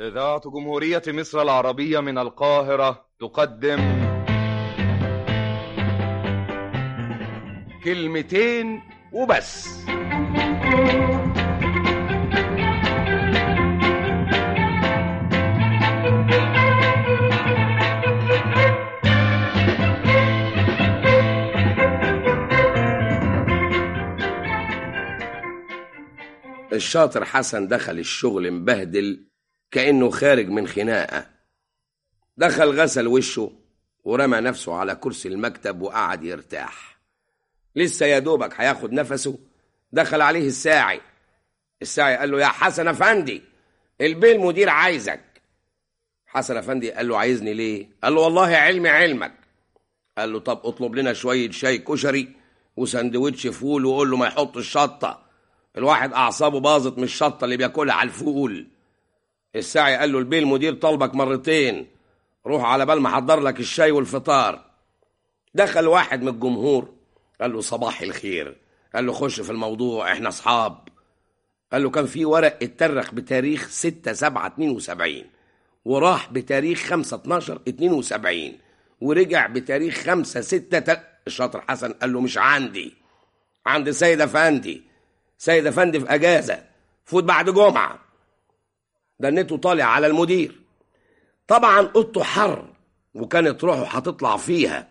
إذاعة جمهورية مصر العربية من القاهرة تقدم كلمتين وبس. الشاطر حسن دخل الشغل مبهدل كأنه خارج من خناقة. دخل غسل وشه ورمى نفسه على كرسي المكتب وقعد يرتاح. لسه يا دوبك هياخد نفسه دخل عليه الساعي قال له: يا حسن أفندي، البيه المدير عايزك. حسن أفندي قال له: عايزني ليه؟ قال له: والله علمي علمك. قال له: طب اطلب لنا شوية شاي كشري وسندوتش فول وقول له ما يحط الشطة، الواحد أعصابه باظت من الشطة اللي بياكلها على الفول. الساعي قال له: البيه المدير طلبك مرتين، روح على بال ما حضر لك الشاي والفطار. دخل واحد من الجمهور قال له: صباح الخير. قال له: خش في الموضوع، احنا اصحاب. قال له: كان في ورق اترخ بتاريخ 6/7/72 وراح بتاريخ 5/12/72 ورجع بتاريخ 5/6. الشاطر حسن قال له: مش عندي سيد افندي في اجازة، فوت بعد جمعة. دنيته طالع على المدير. طبعا اوضته حر وكانت روحه هتطلع فيها.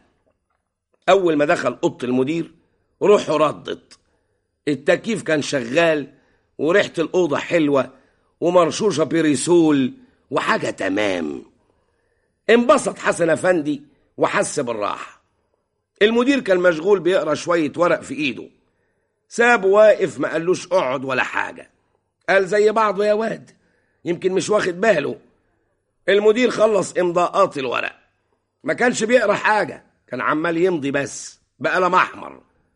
اول ما دخل اوضه المدير روحه ردت. التكييف كان شغال وريحه الاوضه حلوه ومرشوشه بريسول وحاجه تمام. انبسط حسن افندي وحس بالراحه. المدير كان مشغول بيقرا شويه ورق في ايده، سابه واقف ما قالوش اقعد ولا حاجه. قال: زي بعضه يا واد، يمكن مش واخد باله. المدير خلص امضاءات الورق، ما كانش بيقرا حاجه، كان عمال يمضي بس بقلم احمر.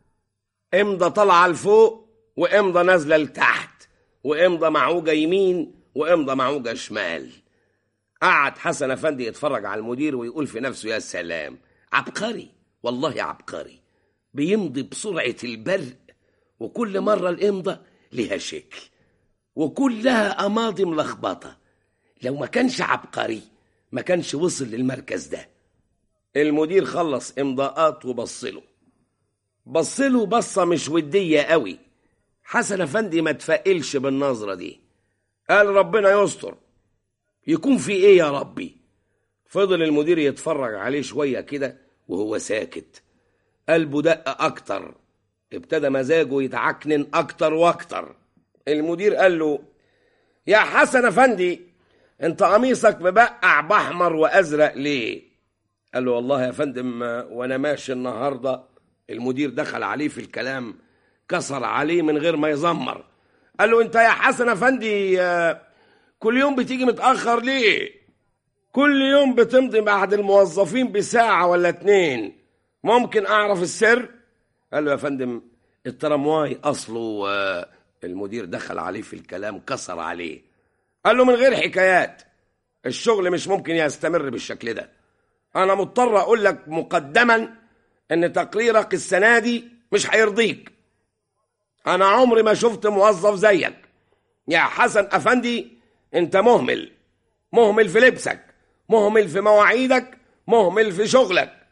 امضى طالعه لفوق وامضى نازله لتحت وامضى معوجه يمين وامضى معوجه شمال. قعد حسن افندي يتفرج على المدير ويقول في نفسه: يا سلام، عبقري، والله عبقري، بيمضي بسرعه البرق، وكل مره الامضه لها شكل وكلها اماضي ملخبطه. لو ما كانش عبقري ما كانش وصل للمركز ده. المدير خلص امضاءات وبصله بصة مش ودية قوي. حسن افندي ما تفائلش بالنظرة دي، قال: ربنا يستر، يكون في ايه يا ربي. فضل المدير يتفرج عليه شوية كده وهو ساكت. قلبه دق اكتر، ابتدى مزاجه يتعكنن اكتر واكتر. المدير قال له: يا حسن افندي، انت قميصك مبقع باحمر وازرق ليه؟ قال له: والله يا فندم وانا ماشي النهارده. المدير دخل عليه في الكلام، كسر عليه من غير ما يزمر. قال له: انت يا حسن افندي كل يوم بتيجي متاخر ليه؟ كل يوم بتمضي بعد الموظفين بساعه ولا 2، ممكن اعرف السر؟ قال له: يا فندم الترامواي اصله المدير دخل عليه في الكلام، كسر عليه. قال له: من غير حكايات، الشغل مش ممكن يستمر بالشكل ده. انا مضطر اقول لك مقدما ان تقريرك السنه دي مش هيرضيك. انا عمري ما شفت موظف زيك يا حسن افندي. انت مهمل في لبسك، مهمل في مواعيدك، مهمل في شغلك.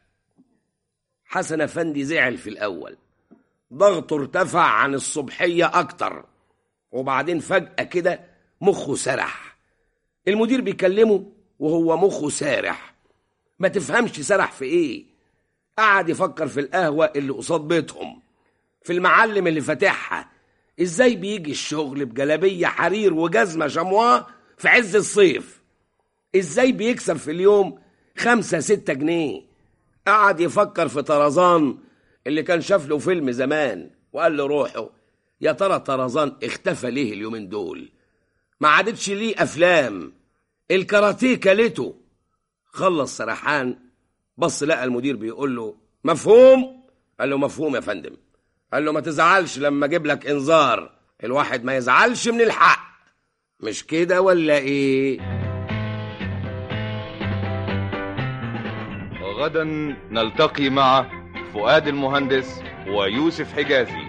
حسن افندي زعل في الاول، ضغطه ارتفع عن الصبحيه اكتر، وبعدين فجأة كده مخه سرح. المدير بيكلمه وهو مخه سارح، ما تفهمش سرح في ايه. قعد يفكر في القهوة اللي قصاد بيتهم، في المعلم اللي فاتحها، ازاي بيجي الشغل بجلابية حرير وجزمة شمواه في عز الصيف، ازاي بيكسب في اليوم 5-6 جنيه. قعد يفكر في طرزان اللي كان شاف له فيلم زمان وقال له روحه: يا ترى طرزان اختفى ليه اليومين دول؟ ما عادتش ليه افلام، الكاراتيه كلته. خلص سرحان، بص لقى المدير بيقول له: مفهوم؟ قال له: مفهوم يا فندم. قال له: ما تزعلش لما اجيب لك انذار، الواحد ما يزعلش من الحق، مش كده ولا ايه؟ غدا نلتقي مع فؤاد المهندس ويوسف حجازي